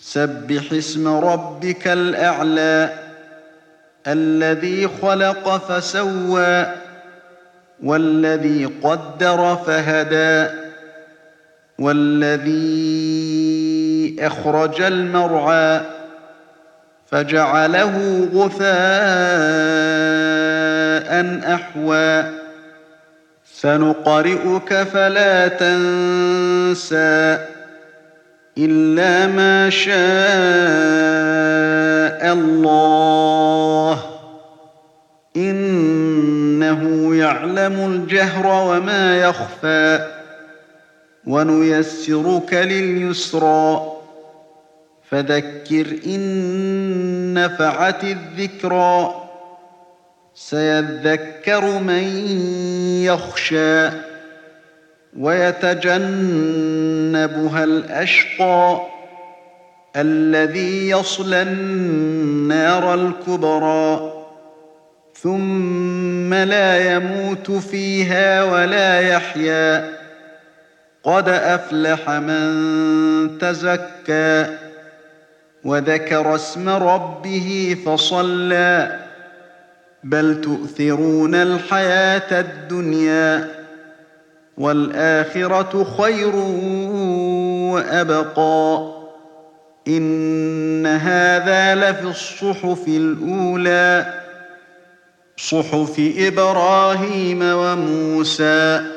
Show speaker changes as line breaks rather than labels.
سبح اسم ربك الأعلى الذي خلق فسوى والذي قدر فهدى والذي أخرج المرعى فجعله غثاء أحوى سنقرئك فلا تنسى إلا ما شاء الله إنه يعلم الجهر وما يخفى ونيسرك لليسرى فذكر إن نفعت الذكرى سيذكر من يخشى ويتجنبها الأشقى الذي يصلى النار الكبرى ثم لا يموت فيها ولا يحيا قد أفلح من تزكى وذكر اسم ربه فصلى بل تؤثرون الحياة الدنيا والآخرة خير وأبقى إن هذا لفي الصحف الأولى صحف إبراهيم وموسى